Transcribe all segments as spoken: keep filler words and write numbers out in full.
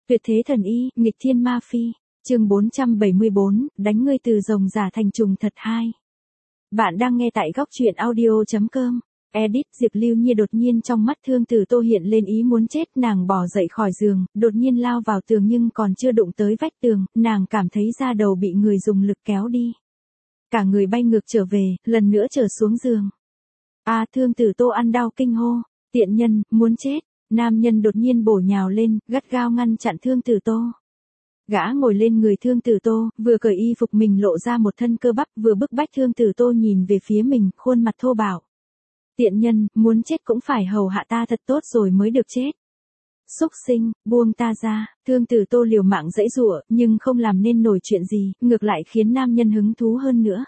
Tuyệt thế thần y, nghịch thiên ma phi. Chương bốn trăm bảy mươi bốn, đánh ngươi từ rồng giả thành trùng thật hai. Bạn đang nghe tại góc truyện audio chấm com. Edit. Diệp Lưu Nhiên đột nhiên trong mắt Thương Tử Tô hiện lên ý muốn chết, nàng bò dậy khỏi giường, đột nhiên lao vào tường nhưng còn chưa đụng tới vách tường, nàng cảm thấy da đầu bị người dùng lực kéo đi. Cả người bay ngược trở về, lần nữa trở xuống giường. A à, Thương Tử Tô ăn đau kinh hô, tiện nhân, muốn chết. Nam nhân đột nhiên bổ nhào lên, gắt gao ngăn chặn Thương Tử Tô. Gã ngồi lên người Thương Tử Tô, vừa cởi y phục mình lộ ra một thân cơ bắp, vừa bức bách Thương Tử Tô nhìn về phía mình, khuôn mặt thô bạo. Tiện nhân, muốn chết cũng phải hầu hạ ta thật tốt rồi mới được chết. Xúc sinh, buông ta ra. Thương Tử Tô liều mạng giãy giụa, nhưng không làm nên nổi chuyện gì, ngược lại khiến nam nhân hứng thú hơn nữa.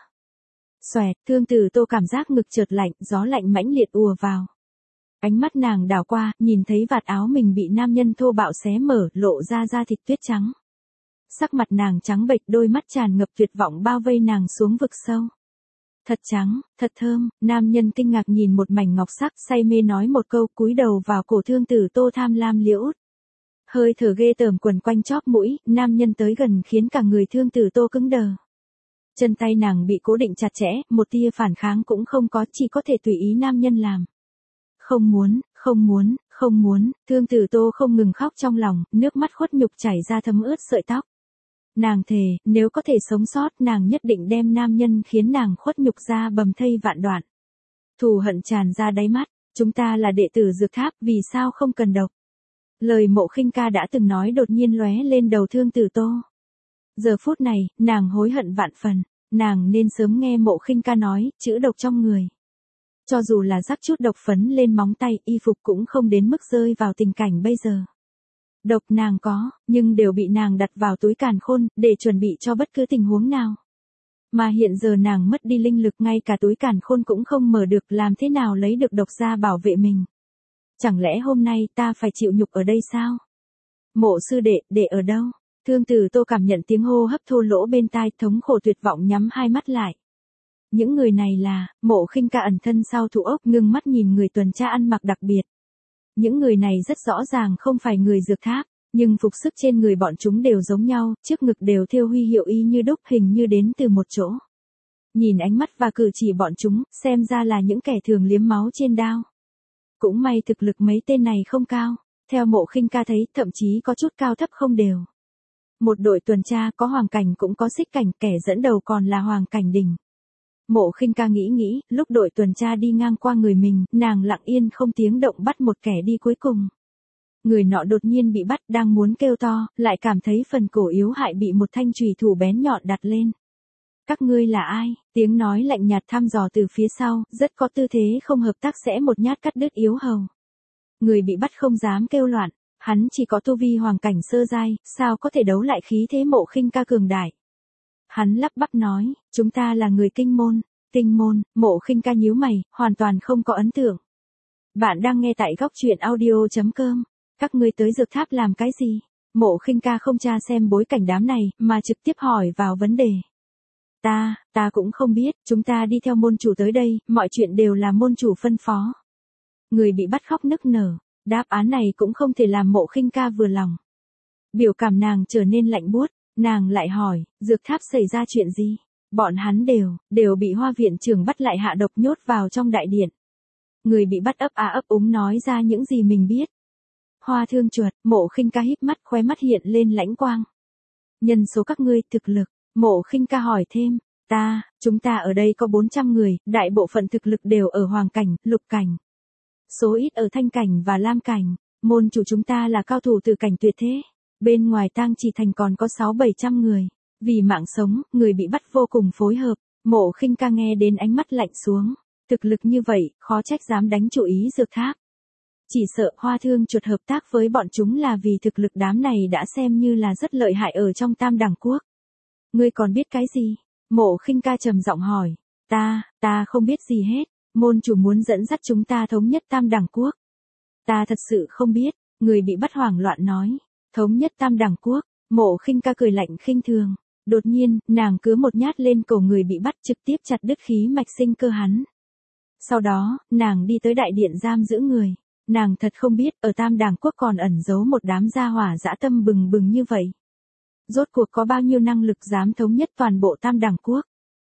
Xoẹt, Thương Tử Tô cảm giác ngực chợt lạnh, gió lạnh mãnh liệt ùa vào. Ánh mắt nàng đảo qua, nhìn thấy vạt áo mình bị nam nhân thô bạo xé mở, lộ ra da thịt tuyết trắng. Sắc mặt nàng trắng bệch, đôi mắt tràn ngập tuyệt vọng bao vây nàng xuống vực sâu. Thật trắng, thật thơm. Nam nhân kinh ngạc nhìn một mảnh ngọc sắc, say mê nói một câu, cúi đầu vào cổ Thương Tử Tô tham lam liễu. Hơi thở ghê tởm quần quanh chóp mũi, nam nhân tới gần khiến cả người Thương Tử Tô cứng đờ. Chân tay nàng bị cố định chặt chẽ, một tia phản kháng cũng không có, chỉ có thể tùy ý nam nhân làm. Không muốn, không muốn, không muốn. Thương Tử Tô không ngừng khóc trong lòng, nước mắt khuất nhục chảy ra thấm ướt sợi tóc. Nàng thề, nếu có thể sống sót, nàng nhất định đem nam nhân khiến nàng khuất nhục ra bầm thây vạn đoạn. Thù hận tràn ra đáy mắt, chúng ta là đệ tử Dược Tháp, vì sao không cần độc? Lời Mộ Khinh Ca đã từng nói đột nhiên lóe lên đầu Thương Tử Tô. Giờ phút này, nàng hối hận vạn phần, nàng nên sớm nghe Mộ Khinh Ca nói, chữ độc trong người. Cho dù là rắc chút độc phấn lên móng tay, y phục cũng không đến mức rơi vào tình cảnh bây giờ. Độc nàng có, nhưng đều bị nàng đặt vào túi càn khôn, để chuẩn bị cho bất cứ tình huống nào. Mà hiện giờ nàng mất đi linh lực, ngay cả túi càn khôn cũng không mở được, làm thế nào lấy được độc ra bảo vệ mình. Chẳng lẽ hôm nay ta phải chịu nhục ở đây sao? Mộ sư đệ, đệ ở đâu? Thương Tử Tô cảm nhận tiếng hô hấp thô lỗ bên tai, thống khổ tuyệt vọng nhắm hai mắt lại. Những người này là, Mộ Khinh Ca ẩn thân sau thủ ốc, ngưng mắt nhìn người tuần tra ăn mặc đặc biệt. Những người này rất rõ ràng không phải người Dược Tháp, nhưng phục sức trên người bọn chúng đều giống nhau, trước ngực đều thêu huy hiệu y như đúc, hình như đến từ một chỗ. Nhìn ánh mắt và cử chỉ bọn chúng, xem ra là những kẻ thường liếm máu trên đao. Cũng may thực lực mấy tên này không cao, theo Mộ Khinh Ca thấy, thậm chí có chút cao thấp không đều. Một đội tuần tra có hoàng cảnh cũng có xích cảnh, kẻ dẫn đầu còn là hoàng cảnh đỉnh. Mộ Khinh Ca nghĩ nghĩ, lúc đội tuần tra đi ngang qua người mình, nàng lặng yên không tiếng động bắt một kẻ đi cuối cùng. Người nọ đột nhiên bị bắt, đang muốn kêu to, lại cảm thấy phần cổ yếu hại bị một thanh chùy thủ bén nhọn đặt lên. Các ngươi là ai? Tiếng nói lạnh nhạt thăm dò từ phía sau, rất có tư thế không hợp tác, sẽ một nhát cắt đứt yếu hầu. Người bị bắt không dám kêu loạn, hắn chỉ có tu vi hoàng cảnh sơ giai, sao có thể đấu lại khí thế Mộ Khinh Ca cường đại. Hắn lắp bắp nói, chúng ta là người Kinh Môn. Kinh Môn. Mộ Khinh Ca nhíu mày, hoàn toàn không có ấn tượng. Bạn đang nghe tại góc truyện audio chấm com. Các ngươi tới Dược Tháp làm cái gì? Mộ Khinh Ca không tra xem bối cảnh đám này, mà trực tiếp hỏi vào vấn đề. Ta, ta cũng không biết, chúng ta đi theo môn chủ tới đây, mọi chuyện đều là môn chủ phân phó. Người bị bắt khóc nức nở, đáp án này cũng không thể làm Mộ Khinh Ca vừa lòng. Biểu cảm nàng trở nên lạnh buốt. Nàng lại hỏi, Dược Tháp xảy ra chuyện gì? Bọn hắn đều, đều bị Hoa viện trưởng bắt lại hạ độc, nhốt vào trong đại điện. Người bị bắt ấp á ấp úng nói ra những gì mình biết. Hoa Thương chuột. Mộ Khinh Ca híp mắt, khóe mắt hiện lên lãnh quang. Nhân số các ngươi, thực lực. Mộ Khinh Ca hỏi thêm, ta, chúng ta ở đây có bốn trăm người, đại bộ phận thực lực đều ở hoàng cảnh, lục cảnh. Số ít ở thanh cảnh và lam cảnh. Môn chủ chúng ta là cao thủ từ cảnh tuyệt thế. Bên ngoài Tang Trì thành còn có sáu bảy trăm người. Vì mạng sống, người bị bắt vô cùng phối hợp. Mộ Khinh Ca nghe đến ánh mắt lạnh xuống. Thực lực như vậy, khó trách dám đánh chủ ý Dược Tháp. Chỉ sợ Hoa Thương chuột hợp tác với bọn chúng là vì thực lực đám này đã xem như là rất lợi hại ở trong Tam Đẳng Quốc. Ngươi còn biết cái gì? Mộ Khinh Ca trầm giọng hỏi. Ta, ta không biết gì hết. Môn chủ muốn dẫn dắt chúng ta thống nhất Tam Đẳng Quốc. Ta thật sự không biết. Người bị bắt hoảng loạn nói. Thống nhất Tam Đẳng Quốc. Mộ Khinh Ca cười lạnh khinh thường. Đột nhiên, nàng cứ một nhát lên cổ người bị bắt, trực tiếp chặt đứt khí mạch sinh cơ hắn. Sau đó, nàng đi tới đại điện giam giữ người. Nàng thật không biết, ở Tam Đàng Quốc còn ẩn giấu một đám gia hỏa dã tâm bừng bừng như vậy. Rốt cuộc có bao nhiêu năng lực dám thống nhất toàn bộ Tam Đàng Quốc.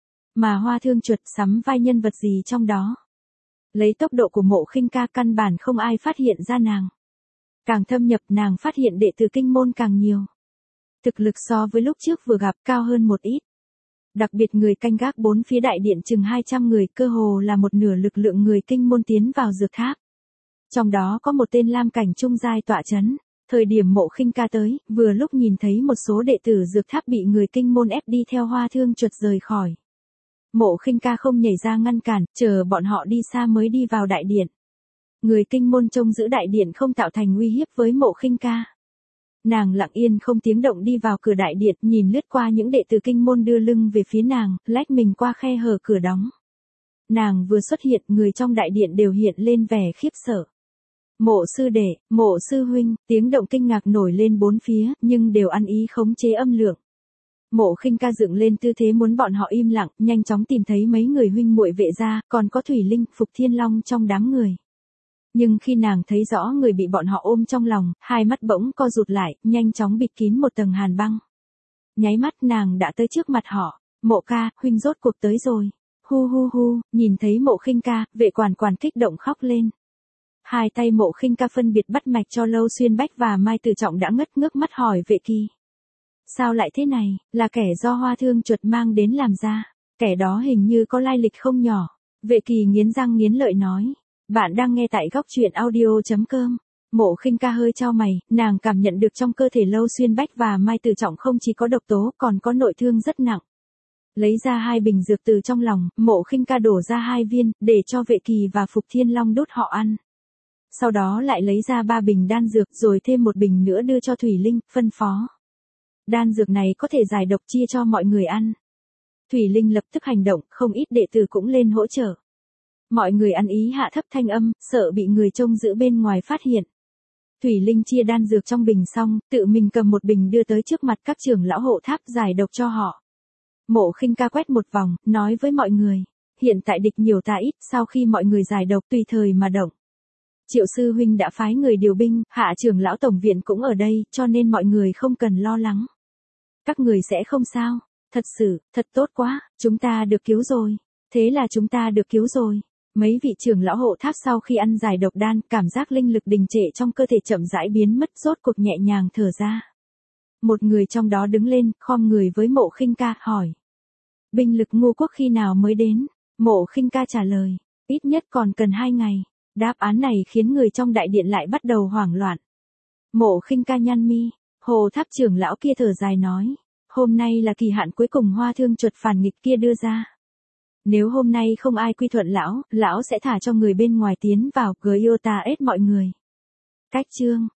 Mà Hoa Thương Chuột sắm vai nhân vật gì trong đó. Lấy tốc độ của Mộ Khinh Ca căn bản không ai phát hiện ra nàng. Càng thâm nhập nàng phát hiện đệ tử kinh môn càng nhiều. Thực lực so với lúc trước vừa gặp cao hơn một ít. Đặc biệt người canh gác bốn phía đại điện chừng hai trăm người, cơ hồ là một nửa lực lượng người kinh môn tiến vào dược tháp. Trong đó có một tên lam cảnh trung giai tọa chấn. Thời điểm Mộ Khinh Ca tới, vừa lúc nhìn thấy một số đệ tử dược tháp bị người kinh môn ép đi theo Hoa Thương Chuột rời khỏi. Mộ Khinh Ca không nhảy ra ngăn cản, chờ bọn họ đi xa mới đi vào đại điện. Người kinh môn trông giữ đại điện không tạo thành uy hiếp với Mộ Khinh Ca. Nàng lặng yên không tiếng động đi vào cửa đại điện, nhìn lướt qua những đệ tử kinh môn đưa lưng về phía nàng, lách mình qua khe hở cửa đóng. Nàng vừa xuất hiện, người trong đại điện đều hiện lên vẻ khiếp sợ. Mộ sư đệ, Mộ sư huynh, tiếng động kinh ngạc nổi lên bốn phía, nhưng đều ăn ý khống chế âm lượng. Mộ Khinh Ca dựng lên tư thế muốn bọn họ im lặng, nhanh chóng tìm thấy mấy người huynh muội vệ gia, còn có Thủy Linh, Phục Thiên Long trong đám người. Nhưng khi nàng thấy rõ người bị bọn họ ôm trong lòng, hai mắt bỗng co rụt lại, nhanh chóng bịt kín một tầng hàn băng. Nháy mắt nàng đã tới trước mặt họ. Mộ ca, huynh rốt cuộc tới rồi. Hu hu hu, nhìn thấy Mộ Khinh Ca, vệ quản quản kích động khóc lên. Hai tay Mộ Khinh Ca phân biệt bắt mạch cho Lâu Xuyên Bách và Mai Tử Trọng đã ngất ngước mắt hỏi Vệ Kỳ. Sao lại thế này, là kẻ do Hoa Thương Chuột mang đến làm ra, kẻ đó hình như có lai lịch không nhỏ. Vệ Kỳ nghiến răng nghiến lợi nói. Bạn đang nghe tại góc truyện audio chấm com. Mộ Khinh Ca hơi chau mày, nàng cảm nhận được trong cơ thể Lâu Xuyên Bách và Mai Tử Trọng không chỉ có độc tố còn có nội thương rất nặng. Lấy ra hai bình dược từ trong lòng, Mộ Khinh Ca đổ ra hai viên, để cho Vệ Kỳ và Phục Thiên Long đút họ ăn. Sau đó lại lấy ra ba bình đan dược rồi thêm một bình nữa đưa cho Thủy Linh, phân phó. Đan dược này có thể giải độc chia cho mọi người ăn. Thủy Linh lập tức hành động, không ít đệ tử cũng lên hỗ trợ. Mọi người ăn ý hạ thấp thanh âm, sợ bị người trông giữ bên ngoài phát hiện. Thủy Linh chia đan dược trong bình xong, tự mình cầm một bình đưa tới trước mặt các trưởng lão hộ tháp giải độc cho họ. Mộ Khinh Ca quét một vòng, nói với mọi người. Hiện tại địch nhiều ta ít, sau khi mọi người giải độc tùy thời mà động. Triệu sư huynh đã phái người điều binh, hạ trưởng lão tổng viện cũng ở đây, cho nên mọi người không cần lo lắng. Các người sẽ không sao, thật sự, thật tốt quá, chúng ta được cứu rồi. Thế là chúng ta được cứu rồi. Mấy vị trưởng lão hộ tháp sau khi ăn giải độc đan, cảm giác linh lực đình trệ trong cơ thể chậm rãi biến mất, rốt cuộc nhẹ nhàng thở ra. Một người trong đó đứng lên, khom người với Mộ Khinh Ca, hỏi. Binh lực Ngô quốc khi nào mới đến? Mộ Khinh Ca trả lời, ít nhất còn cần hai ngày. Đáp án này khiến người trong đại điện lại bắt đầu hoảng loạn. Mộ Khinh Ca nhăn mi, Hồ tháp trưởng lão kia thở dài nói. Hôm nay là kỳ hạn cuối cùng Hoa Thương Chuột phản nghịch kia đưa ra. Nếu hôm nay không ai quy thuận lão, lão sẽ thả cho người bên ngoài tiến vào, Giota ết mọi người. Cách chương